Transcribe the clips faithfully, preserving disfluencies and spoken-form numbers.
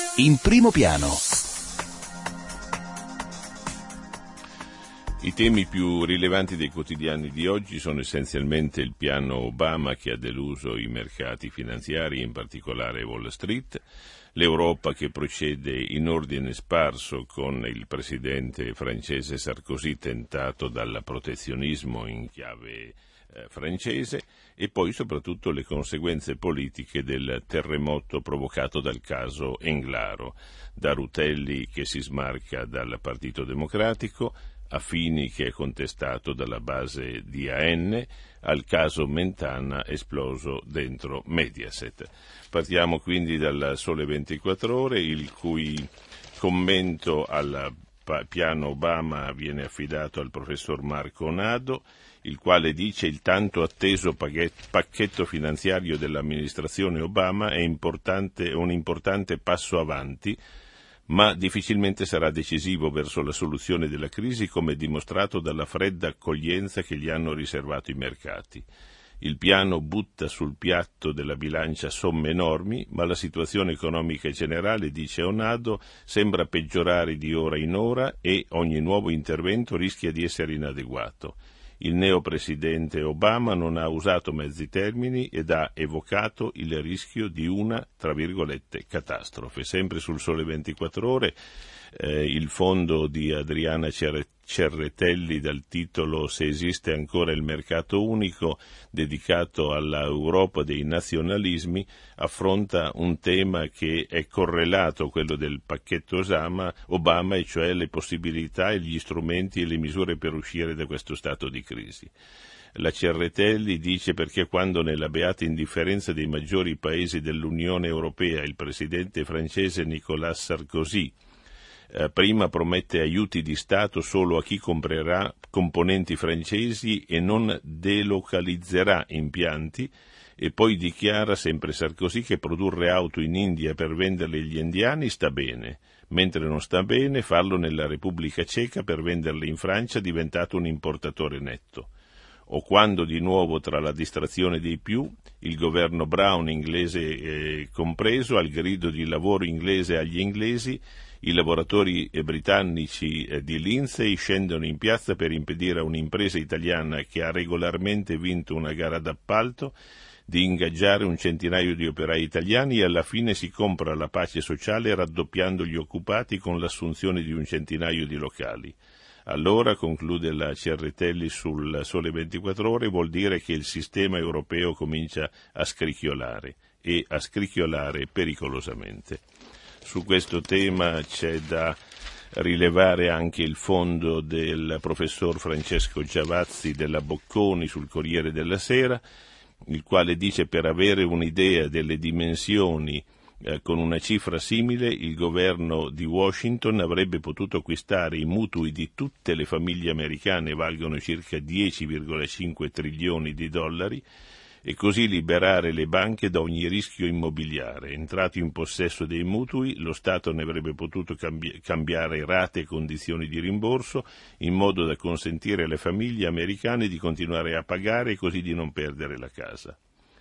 In primo piano. I temi più rilevanti dei quotidiani di oggi sono essenzialmente il piano Obama che ha deluso i mercati finanziari, in particolare Wall Street, l'Europa che procede in ordine sparso con il presidente francese Sarkozy tentato dal protezionismo in chiave eh, francese, e poi soprattutto le conseguenze politiche del terremoto provocato dal caso Englaro, da Rutelli che si smarca dal Partito Democratico, a Fini che è contestato dalla base di A N, al caso Mentana esploso dentro Mediaset. Partiamo quindi dal Sole ventiquattro Ore, il cui commento al piano Obama viene affidato al professor Marco Nado, il quale dice: il tanto atteso pacchetto finanziario dell'amministrazione Obama è importante, un importante passo avanti, ma difficilmente sarà decisivo verso la soluzione della crisi, come dimostrato dalla fredda accoglienza che gli hanno riservato i mercati. Il piano butta sul piatto della bilancia somme enormi, ma la situazione economica generale, dice Onado, sembra peggiorare di ora in ora e ogni nuovo intervento rischia di essere inadeguato. Il neopresidente Obama non ha usato mezzi termini ed ha evocato il rischio di una, tra virgolette, catastrofe. Sempre sul Sole ventiquattro Ore, eh, il fondo di Adriana Cerretelli dal titolo Se esiste ancora il mercato unico, dedicato all'Europa dei nazionalismi, affronta un tema che è correlato a quello del pacchetto Osama, Obama, e cioè le possibilità e gli strumenti e le misure per uscire da questo stato di crisi. La Cerretelli dice: perché quando nella beata indifferenza dei maggiori paesi dell'Unione Europea il presidente francese Nicolas Sarkozy Eh, prima promette aiuti di Stato solo a chi comprerà componenti francesi e non delocalizzerà impianti, e poi dichiara, sempre Sarkozy, che produrre auto in India per venderle agli indiani sta bene, mentre non sta bene farlo nella Repubblica Ceca per venderle in Francia, diventato un importatore netto. O quando di nuovo, tra la distrazione dei più, il governo Brown, inglese eh, compreso, al grido di lavoro inglese agli inglesi, i lavoratori britannici di Lindsay scendono in piazza per impedire a un'impresa italiana che ha regolarmente vinto una gara d'appalto di ingaggiare un centinaio di operai italiani, e alla fine si compra la pace sociale raddoppiando gli occupati con l'assunzione di un centinaio di locali. Allora, conclude la Cerretelli sul Sole ventiquattro Ore, vuol dire che il sistema europeo comincia a scricchiolare, e a scricchiolare pericolosamente. Su questo tema c'è da rilevare anche il fondo del professor Francesco Giavazzi della Bocconi sul Corriere della Sera, il quale dice: per avere un'idea delle dimensioni eh, con una cifra simile, il governo di Washington avrebbe potuto acquistare i mutui di tutte le famiglie americane, valgono circa dieci virgola cinque trilioni di dollari, e così liberare le banche da ogni rischio immobiliare. Entrato in possesso dei mutui, lo Stato ne avrebbe potuto cambi- cambiare rate e condizioni di rimborso, in modo da consentire alle famiglie americane di continuare a pagare e così di non perdere la casa.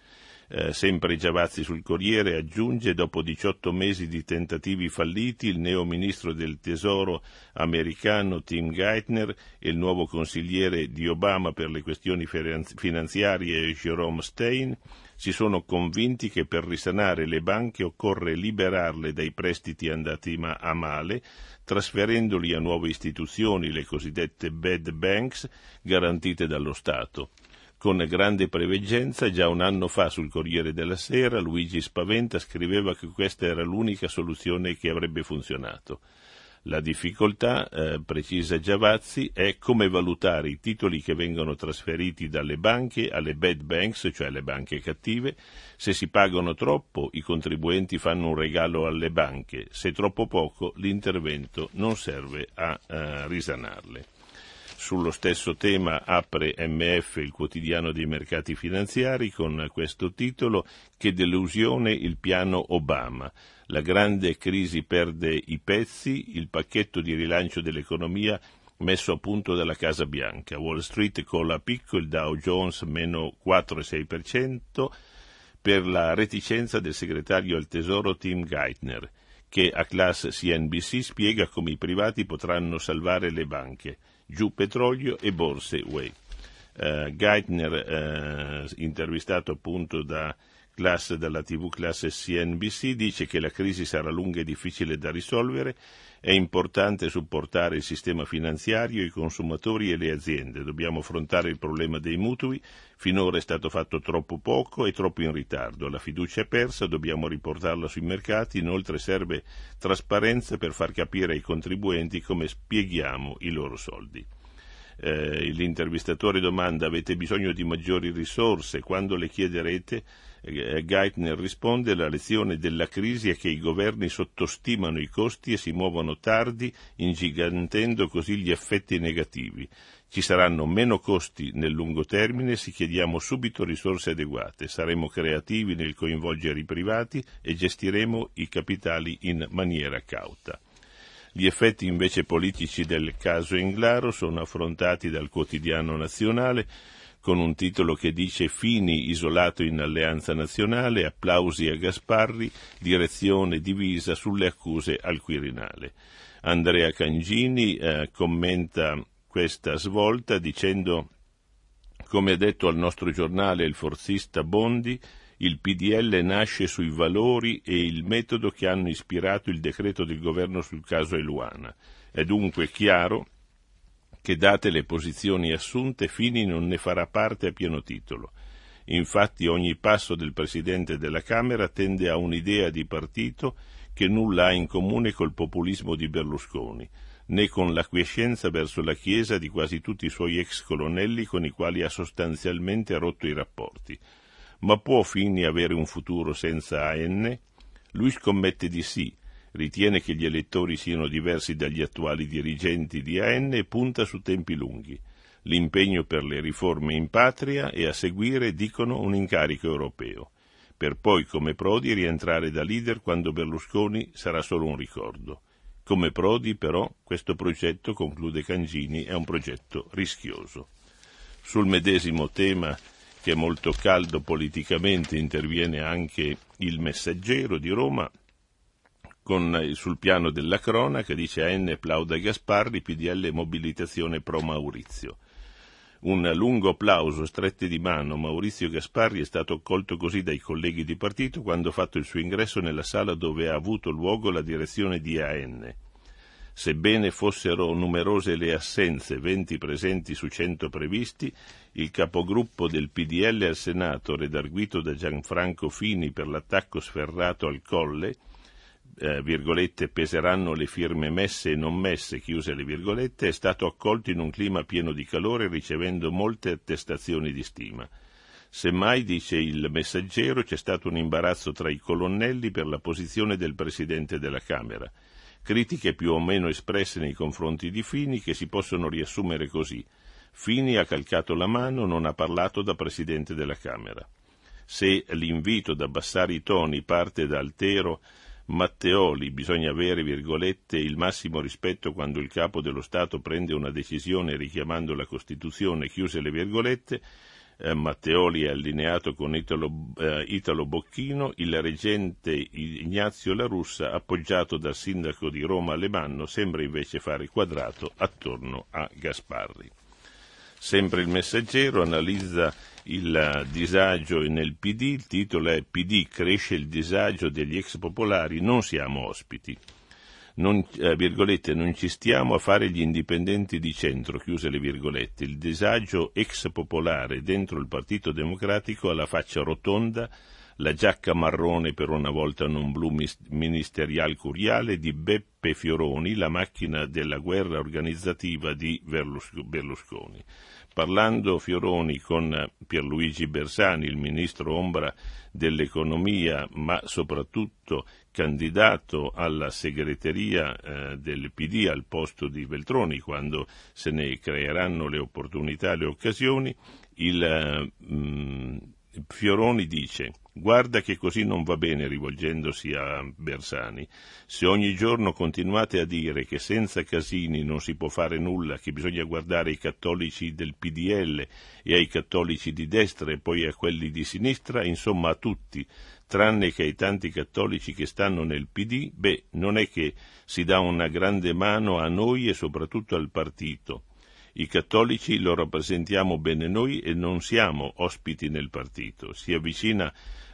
Eh, sempre Giavazzi sul Corriere aggiunge: dopo diciotto mesi di tentativi falliti, il neo ministro del Tesoro americano Tim Geithner e il nuovo consigliere di Obama per le questioni finanziarie Jerome Stein si sono convinti che per risanare le banche occorre liberarle dai prestiti andati ma- a male, trasferendoli a nuove istituzioni, le cosiddette bad banks, garantite dallo Stato. Con grande preveggenza, già un anno fa sul Corriere della Sera, Luigi Spaventa scriveva che questa era l'unica soluzione che avrebbe funzionato. La difficoltà, eh, precisa Giavazzi, è come valutare i titoli che vengono trasferiti dalle banche alle bad banks, cioè alle banche cattive. Se si pagano troppo, i contribuenti fanno un regalo alle banche; se troppo poco, l'intervento non serve a uh, risanarle. Sullo stesso tema apre M F, il quotidiano dei mercati finanziari, con questo titolo: che delusione il piano Obama. La grande crisi perde i pezzi, il pacchetto di rilancio dell'economia messo a punto dalla Casa Bianca. Wall Street cola a picco, il Dow Jones meno quattro virgola sei per cento per la reticenza del segretario al Tesoro Tim Geithner, che a classe C N B C spiega come i privati potranno salvare le banche. Giù petrolio e borse U E. Uh, Geithner, uh, intervistato appunto da classe, dalla tivù classe C N B C, dice che la crisi sarà lunga e difficile da risolvere, è importante supportare il sistema finanziario, i consumatori e le aziende, dobbiamo affrontare il problema dei mutui, finora è stato fatto troppo poco e troppo in ritardo, la fiducia è persa, dobbiamo riportarla sui mercati, inoltre serve trasparenza per far capire ai contribuenti come spieghiamo i loro soldi. Eh, l'intervistatore domanda: avete bisogno di maggiori risorse? Quando le chiederete? Eh, Geithner risponde: la lezione della crisi è che i governi sottostimano i costi e si muovono tardi, ingigantendo così gli effetti negativi. Ci saranno meno costi nel lungo termine se chiediamo subito risorse adeguate, saremo creativi nel coinvolgere i privati e gestiremo i capitali in maniera cauta. Gli effetti invece politici del caso Englaro sono affrontati dal quotidiano nazionale con un titolo che dice: Fini isolato in Alleanza Nazionale, applausi a Gasparri, direzione divisa sulle accuse al Quirinale. Andrea Cangini eh, commenta questa svolta dicendo: come ha detto al nostro giornale il forzista Bondi, il P D L nasce sui valori e il metodo che hanno ispirato il decreto del governo sul caso Eluana. È dunque chiaro che, date le posizioni assunte, Fini non ne farà parte a pieno titolo. Infatti ogni passo del Presidente della Camera tende a un'idea di partito che nulla ha in comune col populismo di Berlusconi, né con l'acquiescenza verso la Chiesa di quasi tutti i suoi ex colonnelli con i quali ha sostanzialmente rotto i rapporti. Ma può Fini avere un futuro senza A N? Lui scommette di sì, ritiene che gli elettori siano diversi dagli attuali dirigenti di A N e punta su tempi lunghi. L'impegno per le riforme in patria e a seguire, dicono, un incarico europeo, per poi, come Prodi, rientrare da leader quando Berlusconi sarà solo un ricordo. Come Prodi, però, questo progetto, conclude Cangini, è un progetto rischioso. Sul medesimo tema, che è molto caldo politicamente, interviene anche il Messaggero di Roma con, sul piano della cronaca, dice: A N applauda Gasparri, P D L mobilitazione pro Maurizio. Un lungo applauso, strette di mano, Maurizio Gasparri è stato accolto così dai colleghi di partito quando ha fatto il suo ingresso nella sala dove ha avuto luogo la direzione di A N. Sebbene fossero numerose le assenze, venti presenti su cento previsti, il capogruppo del P D L al Senato, redarguito da Gianfranco Fini per l'attacco sferrato al Colle, eh, virgolette, peseranno le firme messe e non messe, chiuse le virgolette, è stato accolto in un clima pieno di calore, ricevendo molte attestazioni di stima. Semmai, dice il Messaggero, c'è stato un imbarazzo tra i colonnelli per la posizione del Presidente della Camera. Critiche più o meno espresse nei confronti di Fini che si possono riassumere così: Fini ha calcato la mano, non ha parlato da Presidente della Camera. Se l'invito ad abbassare i toni parte da Altero Matteoli, bisogna avere, virgolette, il massimo rispetto quando il capo dello Stato prende una decisione richiamando la Costituzione, chiuse le virgolette. Eh, Matteoli è allineato con Italo, eh, Italo Bocchino, il reggente Ignazio La Russa, appoggiato dal sindaco di Roma Alemanno, sembra invece fare quadrato attorno a Gasparri. Sempre il Messaggero analizza il disagio nel P D, il titolo è: P D cresce il disagio degli ex popolari, non siamo ospiti. Non, eh, virgolette, non ci stiamo a fare gli indipendenti di centro, chiuse le virgolette. Il disagio ex popolare dentro il Partito Democratico ha la faccia rotonda, la giacca marrone, per una volta non blu ministerial curiale, di Beppe Fioroni, la macchina della guerra organizzativa di Berlusconi. Parlando Fioroni con Pierluigi Bersani, il ministro ombra dell'economia, ma soprattutto candidato alla segreteria eh, del P D al posto di Veltroni, quando se ne creeranno le opportunità e le occasioni, il mh, Fioroni dice: guarda che così non va bene, rivolgendosi a Bersani. Se ogni giorno continuate a dire che senza Casini non si può fare nulla, che bisogna guardare ai cattolici del P D L e ai cattolici di destra e poi a quelli di sinistra, insomma a tutti, tranne che ai tanti cattolici che stanno nel P D, beh, non è che si dà una grande mano a noi e soprattutto al partito. I cattolici lo rappresentiamo bene noi e non siamo ospiti nel partito. Si avvicina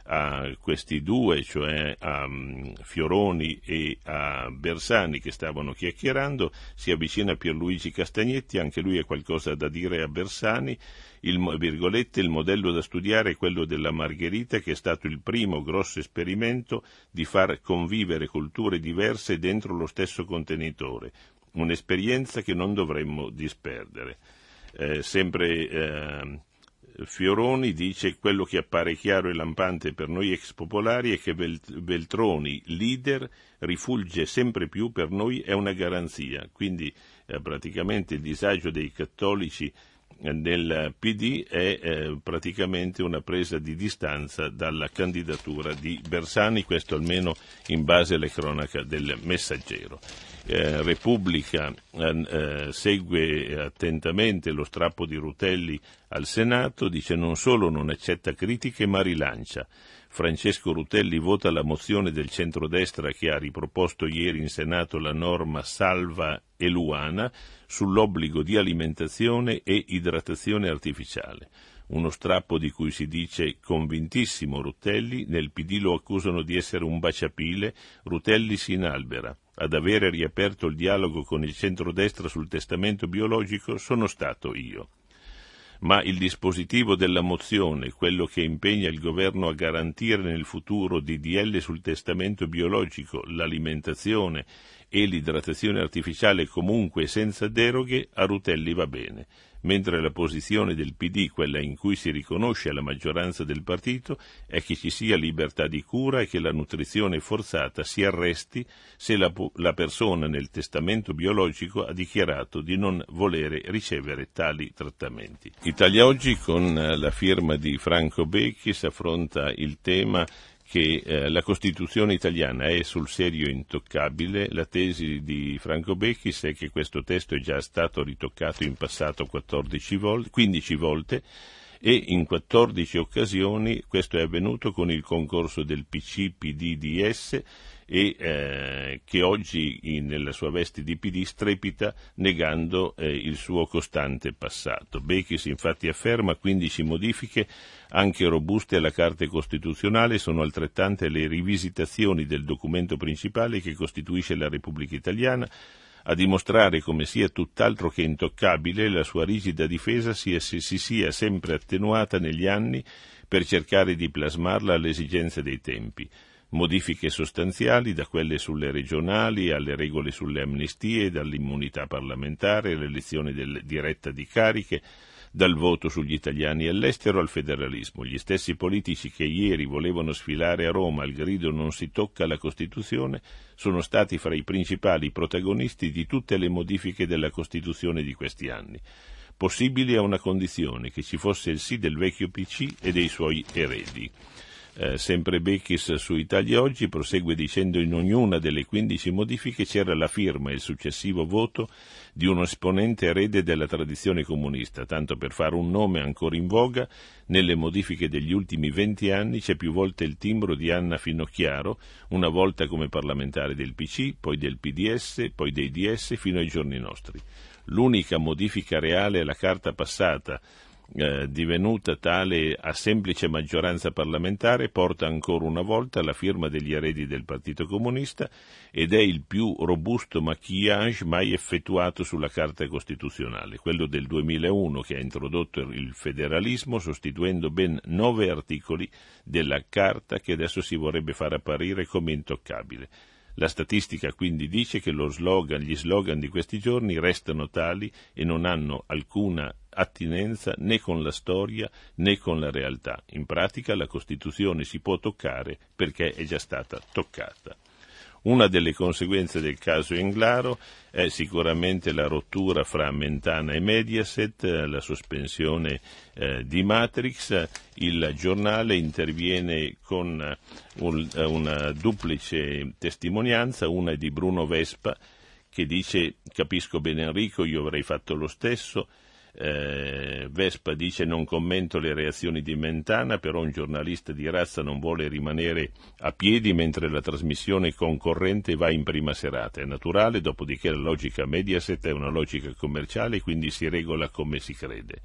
a questi due, cioè a Fioroni e a Bersani che stavano chiacchierando, si avvicina a Pierluigi Castagnetti, anche lui ha qualcosa da dire a Bersani. Il, virgolette, il modello da studiare è quello della Margherita, che è stato il primo grosso esperimento di far convivere culture diverse dentro lo stesso contenitore, un'esperienza che non dovremmo disperdere. Eh, sempre eh, Fioroni dice: quello che appare chiaro e lampante per noi ex popolari è che Veltroni, leader, rifulge sempre più, per noi è una garanzia. Quindi eh, praticamente il disagio dei cattolici nel P D è eh, praticamente una presa di distanza dalla candidatura di Bersani, questo almeno in base alle cronache del Messaggero. Eh, Repubblica eh, segue attentamente lo strappo di Rutelli al Senato, dice: non solo non accetta critiche ma rilancia. Francesco Rutelli vota la mozione del centrodestra che ha riproposto ieri in Senato la norma Salva e Luana sull'obbligo di alimentazione e idratazione artificiale. Uno strappo di cui si dice convintissimo Rutelli, nel P D lo accusano di essere un baciapile, Rutelli si inalbera. Ad avere riaperto il dialogo con il centrodestra sul testamento biologico sono stato io. Ma il dispositivo della mozione, quello che impegna il governo a garantire nel futuro D D L sul testamento biologico, l'alimentazione e l'idratazione artificiale comunque senza deroghe, a Rutelli va bene, mentre la posizione del P D, quella in cui si riconosce alla maggioranza del partito, è che ci sia libertà di cura e che la nutrizione forzata si arresti se la, la persona nel testamento biologico ha dichiarato di non volere ricevere tali trattamenti. Italia Oggi, con la firma di Franco Bechis, affronta il tema che eh, la Costituzione italiana è sul serio intoccabile. La tesi di Franco Bechis è che questo testo è già stato ritoccato in passato quattordici volte, quindici volte, e in quattordici occasioni questo è avvenuto con il concorso del P C, P D, D S, e eh, che oggi in, nella sua veste di P D strepita negando eh, il suo costante passato. Bechis infatti afferma: quindici modifiche anche robuste alla Carta Costituzionale, sono altrettante le rivisitazioni del documento principale che costituisce la Repubblica Italiana, a dimostrare come sia tutt'altro che intoccabile la sua rigida difesa sia, si, si sia sempre attenuata negli anni per cercare di plasmarla alle esigenze dei tempi. Modifiche sostanziali, da quelle sulle regionali alle regole sulle amnistie, dall'immunità parlamentare all'elezione del, diretta di cariche, dal voto sugli italiani all'estero al federalismo. Gli stessi politici che ieri volevano sfilare a Roma al grido "non si tocca la Costituzione" sono stati fra i principali protagonisti di tutte le modifiche della Costituzione di questi anni, possibili a una condizione: che ci fosse il sì del vecchio P C e dei suoi eredi. Eh, sempre Bechis su Italia Oggi prosegue dicendo: in ognuna delle quindici modifiche c'era la firma e il successivo voto di uno esponente erede della tradizione comunista. Tanto per fare un nome ancora in voga, nelle modifiche degli ultimi venti anni c'è più volte il timbro di Anna Finocchiaro, una volta come parlamentare del P C, poi del P D S, poi dei D S fino ai giorni nostri. L'unica modifica reale è la carta passata, Eh, divenuta tale a semplice maggioranza parlamentare, porta ancora una volta la firma degli eredi del Partito Comunista ed è il più robusto maquillage mai effettuato sulla Carta Costituzionale, quello del duemilauno, che ha introdotto il federalismo sostituendo ben nove articoli della Carta che adesso si vorrebbe far apparire come intoccabile. La statistica quindi dice che lo slogan, gli slogan di questi giorni restano tali e non hanno alcuna attinenza né con la storia né con la realtà. In pratica la Costituzione si può toccare perché è già stata toccata. Una delle conseguenze del caso Englaro è sicuramente la rottura fra Mentana e Mediaset, la sospensione eh, di Matrix. Il giornale interviene con un, una duplice testimonianza, una è di Bruno Vespa che dice: capisco bene Enrico, io avrei fatto lo stesso. Eh, Vespa dice: non commento le reazioni di Mentana, però un giornalista di razza non vuole rimanere a piedi mentre la trasmissione concorrente va in prima serata. È naturale, dopodiché la logica Mediaset è una logica commerciale, quindi si regola come si crede.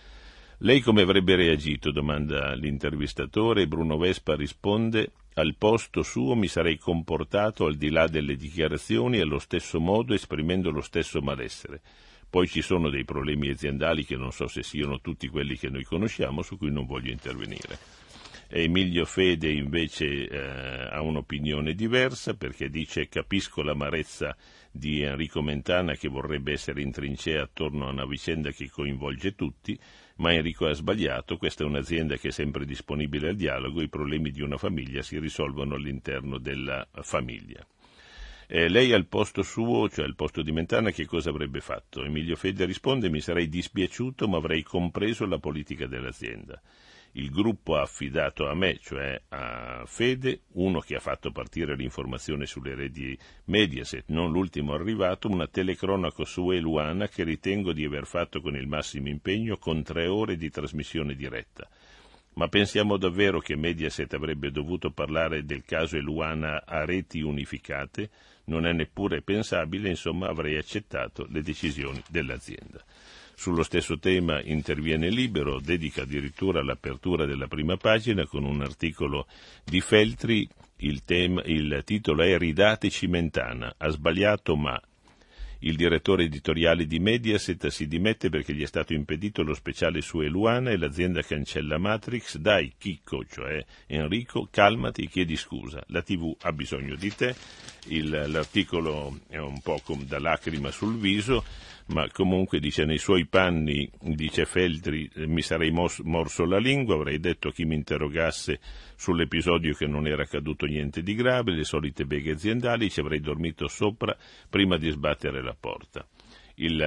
Lei come avrebbe reagito? Domanda l'intervistatore. Bruno Vespa risponde: al posto suo mi sarei comportato al di là delle dichiarazioni allo stesso modo, esprimendo lo stesso malessere. Poi ci sono dei problemi aziendali che non so se siano tutti quelli che noi conosciamo, su cui non voglio intervenire. Emilio Fede invece eh, ha un'opinione diversa, perché dice: capisco l'amarezza di Enrico Mentana che vorrebbe essere in trincea attorno a una vicenda che coinvolge tutti, ma Enrico ha sbagliato, questa è un'azienda che è sempre disponibile al dialogo, i problemi di una famiglia si risolvono all'interno della famiglia. Eh, lei al posto suo, cioè al posto di Mentana, che cosa avrebbe fatto? Emilio Fede risponde: mi sarei dispiaciuto, ma avrei compreso la politica dell'azienda. Il gruppo ha affidato a me, cioè a Fede, uno che ha fatto partire l'informazione sulle reti Mediaset, non l'ultimo arrivato, una telecronaca su Eluana che ritengo di aver fatto con il massimo impegno, con tre ore di trasmissione diretta. Ma pensiamo davvero che Mediaset avrebbe dovuto parlare del caso Eluana a reti unificate? Non è neppure pensabile, insomma avrei accettato le decisioni dell'azienda. Sullo stesso tema interviene Libero, dedica addirittura l'apertura della prima pagina con un articolo di Feltri, il, tema, il titolo è Ridateci Mentana, ha sbagliato ma... Il direttore editoriale di Mediaset si dimette perché gli è stato impedito lo speciale su Eluana e l'azienda cancella Matrix. Dai, Chicco, cioè Enrico, calmati, chiedi scusa. La tivù ha bisogno di te. Il, l'articolo è un po' da lacrima sul viso, ma comunque dice: nei suoi panni, dice Feltri, mi sarei mos- morso la lingua, avrei detto a chi mi interrogasse sull'episodio che non era accaduto niente di grave, le solite beghe aziendali, ci avrei dormito sopra prima di sbattere la porta. Il,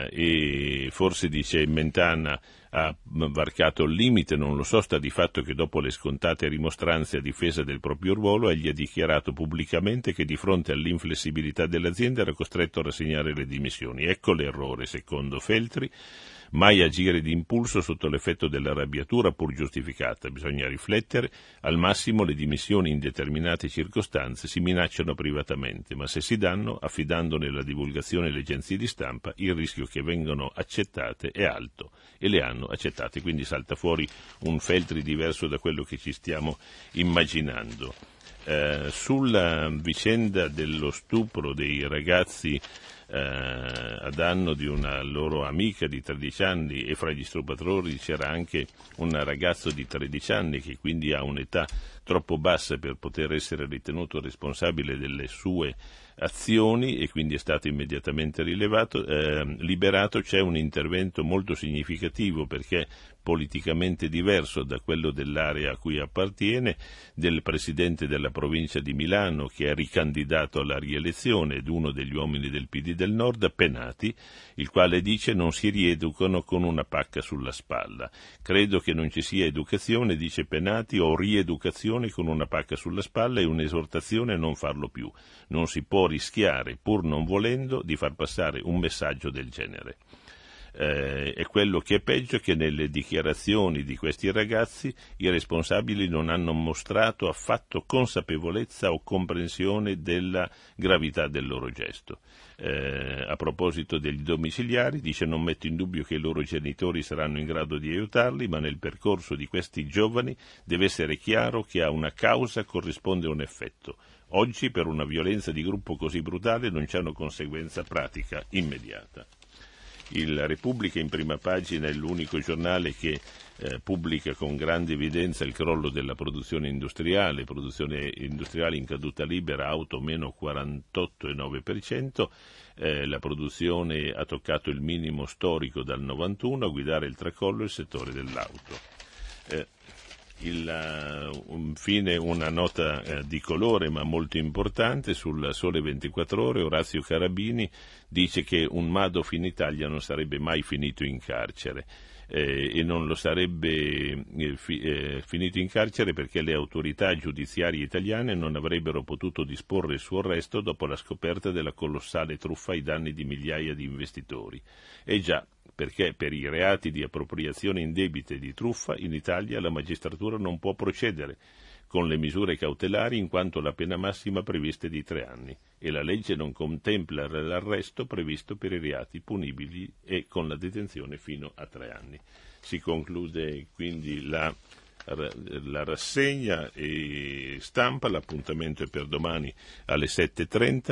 e forse, dice Mentana, ha varcato il limite, non lo so, sta di fatto che dopo le scontate rimostranze a difesa del proprio ruolo egli ha dichiarato pubblicamente che di fronte all'inflessibilità dell'azienda era costretto a rassegnare le dimissioni. Ecco l'errore, secondo Feltri. Mai agire di impulso sotto l'effetto dell'arrabbiatura pur giustificata, bisogna riflettere, al massimo le dimissioni in determinate circostanze si minacciano privatamente, ma se si danno, affidandone la divulgazione alle agenzie di stampa, il rischio che vengano accettate è alto e le hanno accettate, quindi salta fuori un Feltri diverso da quello che ci stiamo immaginando. Eh, sulla vicenda dello stupro dei ragazzi Eh, a danno di una loro amica di tredici anni, e fra gli stupratori c'era anche un ragazzo di tredici anni che quindi ha un'età troppo bassa per poter essere ritenuto responsabile delle sue azioni e quindi è stato immediatamente rilevato, eh, liberato. C'è un intervento molto significativo, perché politicamente diverso da quello dell'area a cui appartiene, del presidente della provincia di Milano, che è ricandidato alla rielezione, ed uno degli uomini del P D del Nord, Penati, il quale dice: non si rieducano con una pacca sulla spalla. Credo che non ci sia educazione, dice Penati, o rieducazione con una pacca sulla spalla, e un'esortazione a non farlo più. Non si può rischiare, pur non volendo, di far passare un messaggio del genere. Eh, e quello che è peggio è che nelle dichiarazioni di questi ragazzi i responsabili non hanno mostrato affatto consapevolezza o comprensione della gravità del loro gesto. Eh, a proposito degli domiciliari, dice: non metto in dubbio che i loro genitori saranno in grado di aiutarli, ma nel percorso di questi giovani deve essere chiaro che a una causa corrisponde un effetto. Oggi per una violenza di gruppo così brutale non c'è una conseguenza pratica immediata. Il Repubblica in prima pagina è l'unico giornale che eh, pubblica con grande evidenza il crollo della produzione industriale, produzione industriale in caduta libera, auto meno quarantotto virgola nove per cento, eh, la produzione ha toccato il minimo storico dal novantuno, a guidare il tracollo il settore dell'auto. Eh, Il, uh, infine una nota uh, di colore ma molto importante sul Sole ventiquattro Ore. Orazio Carabini dice che un Madoff in Italia non sarebbe mai finito in carcere eh, e non lo sarebbe eh, fi, eh, finito in carcere perché le autorità giudiziarie italiane non avrebbero potuto disporre il suo arresto dopo la scoperta della colossale truffa ai danni di migliaia di investitori. E già, perché per i reati di appropriazione indebita e di truffa in Italia la magistratura non può procedere con le misure cautelari in quanto la pena massima prevista è di tre anni e la legge non contempla l'arresto previsto per i reati punibili e con la detenzione fino a tre anni. Si conclude quindi la, la rassegna e stampa, l'appuntamento è per domani alle sette e trenta.